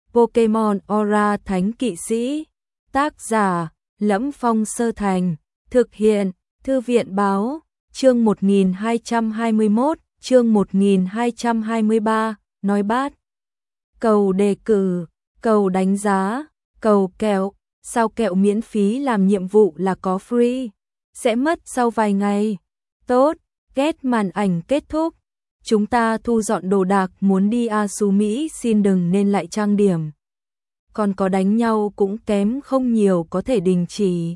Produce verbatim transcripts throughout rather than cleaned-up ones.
Pokemon Aura Thánh Kỵ Sĩ. Tác giả: Lẫm Phong Sơ Thành. Thực hiện: Thư viện báo. Chương một nghìn hai trăm hai mươi mốt, chương một nghìn hai trăm hai mươi ba, nói bát. Cầu đề cử, cầu đánh giá, cầu kẹo, sao kẹo miễn phí làm nhiệm vụ là có free, sẽ mất sau vài ngày. Tốt, ghét màn ảnh kết thúc. Chúng ta thu dọn đồ đạc muốn đi Asumi, xin đừng nên lại trang điểm. Còn có đánh nhau cũng kém không nhiều, có thể đình chỉ.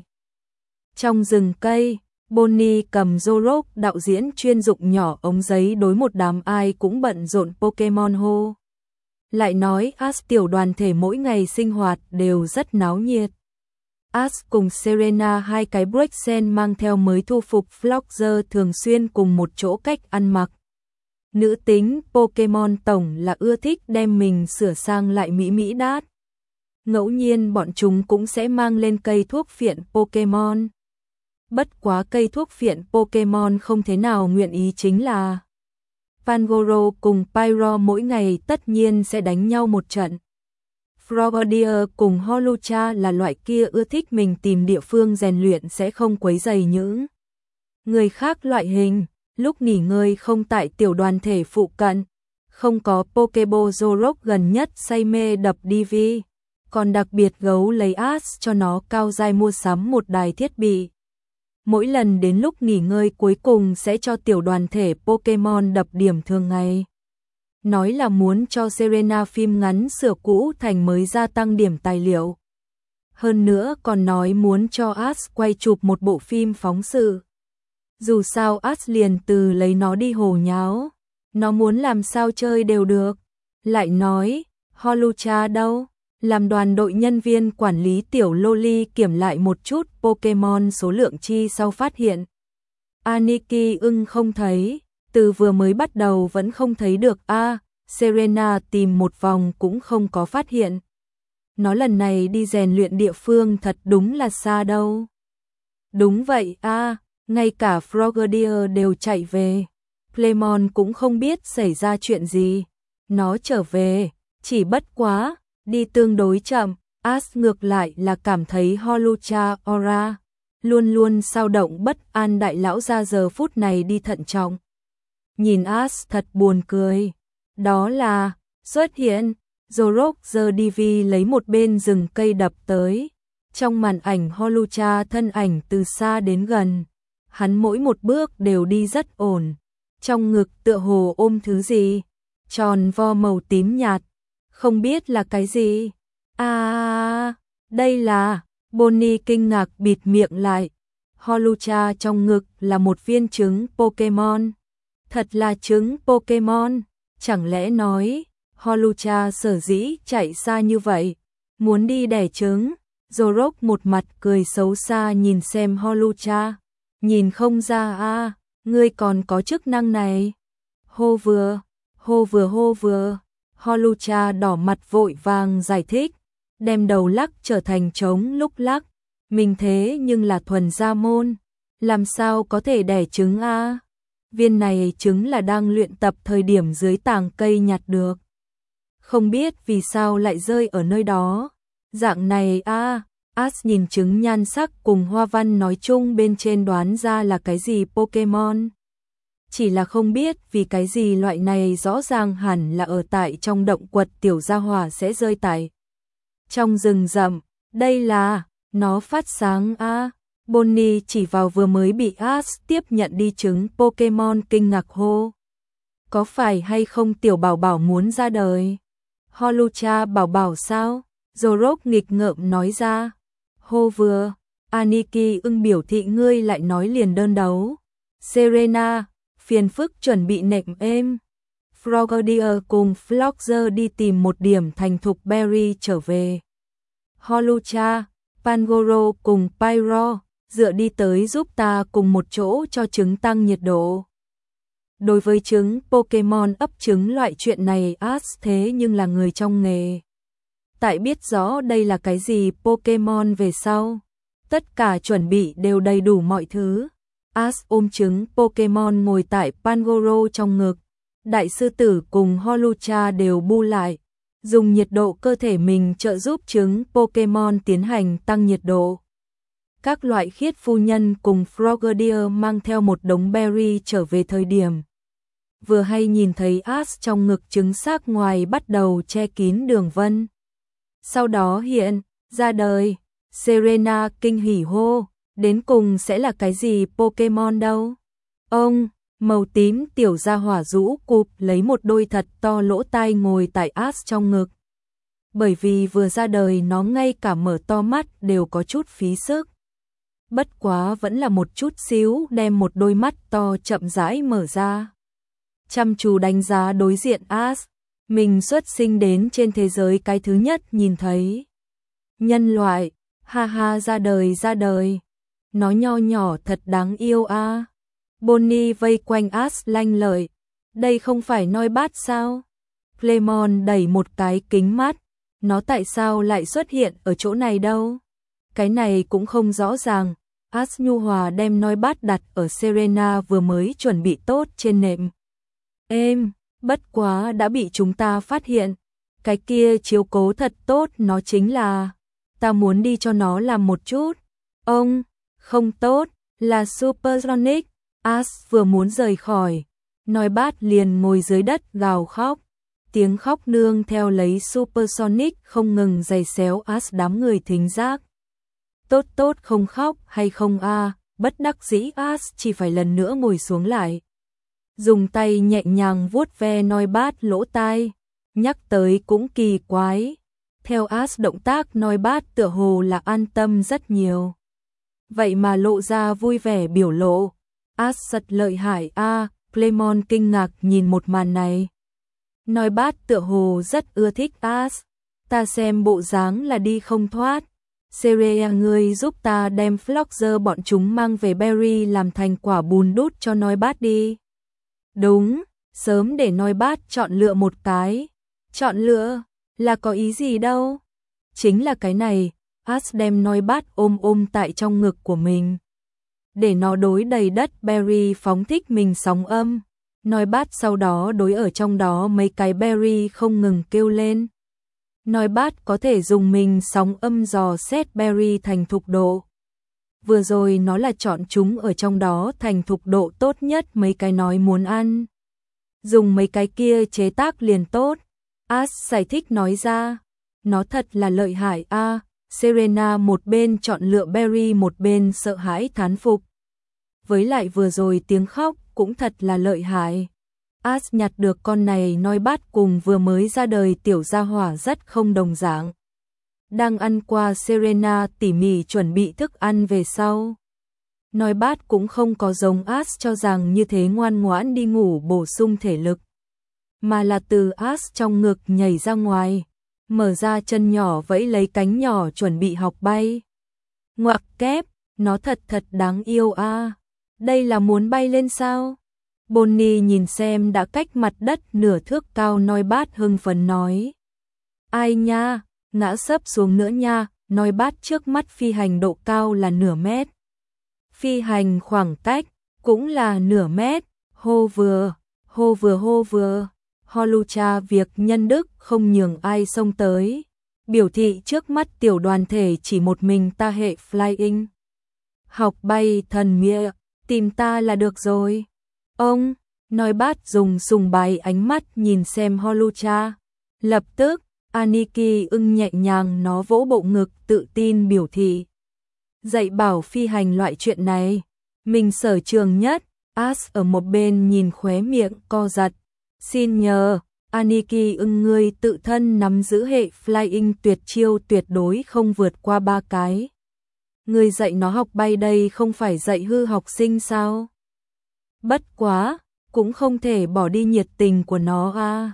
Trong rừng cây, Bonnie cầm Zorok, đạo diễn chuyên dụng nhỏ ống giấy đối một đám ai cũng bận rộn Pokemon hô. Lại nói Ash tiểu đoàn thể mỗi ngày sinh hoạt đều rất náo nhiệt. Ash cùng Serena, hai cái Brexen mang theo mới thu phục Flogger, thường xuyên cùng một chỗ cách ăn mặc. Nữ tính Pokemon tổng là ưa thích đem mình sửa sang lại mỹ mỹ đát. Ngẫu nhiên bọn chúng cũng sẽ mang lên cây thuốc phiện Pokemon. Bất quá cây thuốc phiện Pokemon không thế nào nguyện ý chính là Pangoro cùng Pyro mỗi ngày tất nhiên sẽ đánh nhau một trận. Frogadier cùng Holucha là loại kia ưa thích mình tìm địa phương rèn luyện, sẽ không quấy rầy những người khác loại hình. Lúc nghỉ ngơi không tại tiểu đoàn thể phụ cận, không có Pokeball, Zorok gần nhất say mê đập đê vê, còn đặc biệt gấu lấy Ash cho nó cao giai mua sắm một đài thiết bị. Mỗi lần đến lúc nghỉ ngơi cuối cùng sẽ cho tiểu đoàn thể Pokemon đập điểm thường ngày. Nói là muốn cho Serena phim ngắn sửa cũ thành mới, gia tăng điểm tài liệu. Hơn nữa còn nói muốn cho Ash quay chụp một bộ phim phóng sự. Dù sao Ash liền từ lấy nó đi hồ nháo, nó muốn làm sao chơi đều được. Lại nói, Holucha đâu? Làm đoàn đội nhân viên quản lý tiểu Loli kiểm lại một chút Pokemon số lượng chi sau phát hiện Aniki ưng không thấy, từ vừa mới bắt đầu vẫn không thấy được a. À, Serena tìm một vòng cũng không có phát hiện. Nó lần này đi rèn luyện địa phương thật đúng là xa đâu. Đúng vậy a, à, ngay cả Frogadier đều chạy về. Playmon cũng không biết xảy ra chuyện gì. Nó trở về, chỉ bất quá đi tương đối chậm. Ash ngược lại là cảm thấy Holucha Aura luôn luôn sao động bất an, đại lão ra giờ phút này đi thận trọng. Nhìn Ash thật buồn cười. Đó là xuất hiện Zorok giờ đê vê lấy một bên rừng cây đập tới. Trong màn ảnh Holucha thân ảnh từ xa đến gần. Hắn mỗi một bước đều đi rất ổn. Trong ngực tựa hồ ôm thứ gì tròn vo màu tím nhạt, không biết là cái gì. À, đây là... Bonnie kinh ngạc bịt miệng lại. Holucha trong ngực là một viên trứng Pokemon. Thật là trứng Pokemon. Chẳng lẽ nói Holucha sở dĩ chạy xa như vậy, muốn đi đẻ trứng? Zorok một mặt cười xấu xa nhìn xem Holucha. Nhìn không ra a, à, ngươi còn có chức năng này. Hô vừa, hô vừa hô vừa. Holucha đỏ mặt vội vàng giải thích, đem đầu lắc trở thành trống lúc lắc. Mình thế nhưng là thuần gia môn, làm sao có thể đẻ trứng a? À? Viên này trứng là đang luyện tập thời điểm dưới tàng cây nhặt được. Không biết vì sao lại rơi ở nơi đó. Dạng này a, à, Ash nhìn trứng nhan sắc cùng hoa văn nói chung bên trên đoán ra là cái gì Pokemon. Chỉ là không biết vì cái gì loại này rõ ràng hẳn là ở tại trong động quật tiểu gia hỏa sẽ rơi tại trong rừng rậm. Đây là, nó phát sáng a. À. Bonnie chỉ vào vừa mới bị Ash tiếp nhận đi trứng Pokemon kinh ngạc hô. Có phải hay không tiểu bảo bảo muốn ra đời? Holucha bảo bảo sao? Zorok nghịch ngợm nói ra. Hô vừa, Aniki ưng biểu thị ngươi lại nói liền đơn đấu. Serena, phiền phức chuẩn bị nệm êm. Frogadier cùng Flogger đi tìm một điểm thành thục berry trở về. Holucha, Pangoro cùng Pyro, dựa đi tới giúp ta cùng một chỗ cho trứng tăng nhiệt độ. Đối với trứng Pokemon ấp trứng loại chuyện này Ash thế nhưng là người trong nghề. Tại biết rõ đây là cái gì Pokemon về sau, tất cả chuẩn bị đều đầy đủ mọi thứ. Ash ôm trứng Pokemon ngồi tại Pangoro trong ngực. Đại sư tử cùng Holucha đều bu lại. dùng nhiệt độ cơ thể mình trợ giúp trứng Pokemon tiến hành tăng nhiệt độ. Các loại khiết phu nhân cùng Frogadier mang theo một đống berry trở về thời điểm. Vừa hay nhìn thấy Ash trong ngực trứng xác ngoài bắt đầu che kín đường vân. Sau đó hiện ra đời, Serena kinh hỉ hô, đến cùng sẽ là cái gì Pokemon đâu? Ông, màu tím tiểu gia hỏa rũ cụp lấy một đôi thật to lỗ tai ngồi tại Ash trong ngực. Bởi vì vừa ra đời nó ngay cả mở to mắt đều có chút phí sức. Bất quá vẫn là một chút xíu đem một đôi mắt to chậm rãi mở ra. Chăm chú đánh giá đối diện Ash, mình xuất sinh đến trên thế giới cái thứ nhất nhìn thấy. Nhân loại, ha ha ra đời ra đời. Nó nho nhỏ thật đáng yêu a. À. Bonnie vây quanh Ash lanh lợi. Đây không phải noi bát sao? Clemon đẩy một cái kính mắt. Nó tại sao lại xuất hiện ở chỗ này đâu? Cái này cũng không rõ ràng. Ash nhu hòa đem noi bát đặt ở Serena vừa mới chuẩn bị tốt trên nệm. Êm, bất quá đã bị chúng ta phát hiện. Cái kia chiếu cố thật tốt nó chính là... Ta muốn đi cho nó làm một chút. Ông, không tốt, là Supersonic. Ash vừa muốn rời khỏi. Nói bát liền ngồi dưới đất gào khóc. Tiếng khóc nương theo lấy Supersonic không ngừng giày xéo Ash đám người thính giác. Tốt tốt không khóc hay không a à, bất đắc dĩ Ash chỉ phải lần nữa ngồi xuống lại. Dùng tay nhẹ nhàng vuốt ve nói bát lỗ tai. Nhắc tới cũng kỳ quái. Theo Ash động tác nói bát tựa hồ là an tâm rất nhiều. Vậy mà lộ ra vui vẻ biểu lộ. Ash thật lợi hại a à, Clemon kinh ngạc nhìn một màn này. Nói bát tựa hồ rất ưa thích Ash. Ta xem bộ dáng là đi không thoát. Serea ngươi giúp ta đem Floxer bọn chúng mang về berry làm thành quả bùn đút cho nói bát đi. Đúng, sớm để nói bát chọn lựa một cái. Chọn lựa, là có ý gì đâu. Chính là cái này, Ash đem nói bát ôm ôm tại trong ngực của mình. Để nó đối đầy đất berry phóng thích mình sóng âm. Nói bát sau đó đối ở trong đó mấy cái berry không ngừng kêu lên. Nói bát có thể dùng mình sóng âm dò xét berry thành thục độ. Vừa rồi nó là chọn chúng ở trong đó thành thục độ tốt nhất mấy cái nói muốn ăn. Dùng mấy cái kia chế tác liền tốt. Ash giải thích nói ra. Nó thật là lợi hại a. À, Serena một bên chọn lựa berry một bên sợ hãi thán phục. Với lại vừa rồi tiếng khóc cũng thật là lợi hại. Ash nhặt được con này nói bát cùng vừa mới ra đời tiểu gia hỏa rất không đồng dạng. Đang ăn qua Serena tỉ mỉ chuẩn bị thức ăn về sau. Nói bát cũng không có giống Ash cho rằng như thế ngoan ngoãn đi ngủ bổ sung thể lực. Mà là từ Ash trong ngực nhảy ra ngoài. Mở ra chân nhỏ vẫy lấy cánh nhỏ chuẩn bị học bay. Ngoặc kép, nó thật thật đáng yêu a. À. Đây là muốn bay lên sao? Bonnie nhìn xem đã cách mặt đất nửa thước cao nói bát hưng phấn nói. Ai nha, ngã sấp xuống nữa nha, nói bát trước mắt phi hành độ cao là nửa mét. Phi hành khoảng cách cũng là nửa mét, hô vừa, hô vừa hô vừa. Holucha việc nhân đức không nhường ai xông tới. Biểu thị trước mắt tiểu đoàn thể chỉ một mình ta hệ flying. Học bay thần mịa, tìm ta là được rồi. Ông, nói bát dùng sùng bái ánh mắt nhìn xem Holucha. Lập tức, Aniki ưng nhẹ nhàng nó vỗ bộ ngực tự tin biểu thị. Dạy bảo phi hành loại chuyện này, mình sở trường nhất. Ash ở một bên nhìn khóe miệng co giật. Xin nhờ, Aniki ưng ngươi tự thân nắm giữ hệ flying tuyệt chiêu tuyệt đối không vượt qua ba cái. Ngươi dạy nó học bay đây không phải dạy hư học sinh sao? Bất quá, cũng không thể bỏ đi nhiệt tình của nó a. À.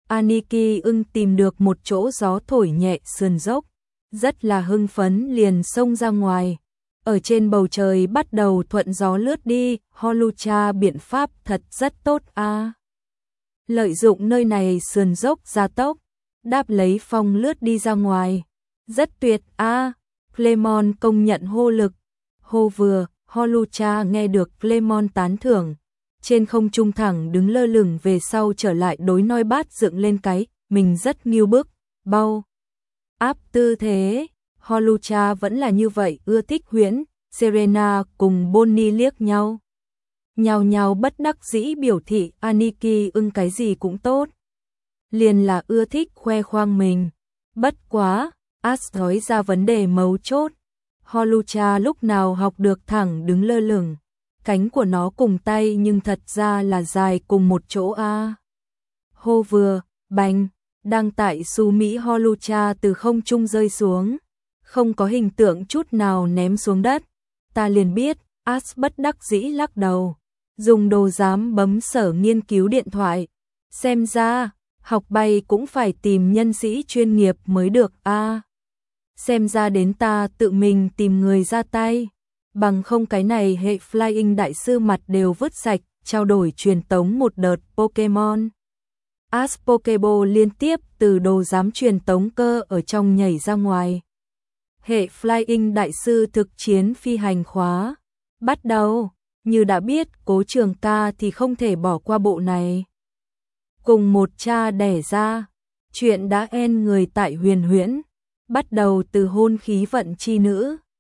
Aniki ưng tìm được một chỗ gió thổi nhẹ sườn dốc, rất là hưng phấn liền xông ra ngoài. Ở trên bầu trời bắt đầu thuận gió lướt đi, Holucha biện pháp thật rất tốt a. À. Lợi dụng nơi này sườn dốc gia tốc, đáp lấy phong lướt đi ra ngoài. Rất tuyệt a. À. Clemon công nhận hô lực. Hô vừa, Holucha nghe được Clemon tán thưởng. Trên không trung thẳng đứng lơ lửng về sau trở lại đối nói bát dựng lên cái, mình rất nghiêu bức, bao áp tư thế. Holucha vẫn là như vậy ưa thích huyễn. Serena cùng Bonnie liếc nhau. Nhào nhào bất đắc dĩ biểu thị Aniki ưng cái gì cũng tốt. Liền là ưa thích khoe khoang mình. Bất quá, Ash nói ra vấn đề mấu chốt. Holucha lúc nào học được thẳng đứng lơ lửng. Cánh của nó cùng tay nhưng thật ra là dài cùng một chỗ a. À. Hô vừa, bành, đang tại su Mỹ Holucha từ không trung rơi xuống. Không có hình tượng chút nào ném xuống đất. Ta liền biết, Ash bất đắc dĩ lắc đầu. Dùng đồ giám bấm sở nghiên cứu điện thoại. Xem ra, học bay cũng phải tìm nhân sĩ chuyên nghiệp mới được a. À. Xem ra đến ta tự mình tìm người ra tay. Bằng không cái này hệ Flying đại sư mặt đều vứt sạch, trao đổi truyền tống một đợt Pokemon. Ash Pokeball liên tiếp từ đồ giám truyền tống cơ ở trong nhảy ra ngoài. Hệ Flying đại sư thực chiến phi hành khóa. Bắt đầu, như đã biết Cố Trường Ca thì không thể bỏ qua bộ này. Cùng một cha đẻ ra, chuyện đã en người tại huyền huyễn. Bắt đầu từ hôn khí vận chi nữ.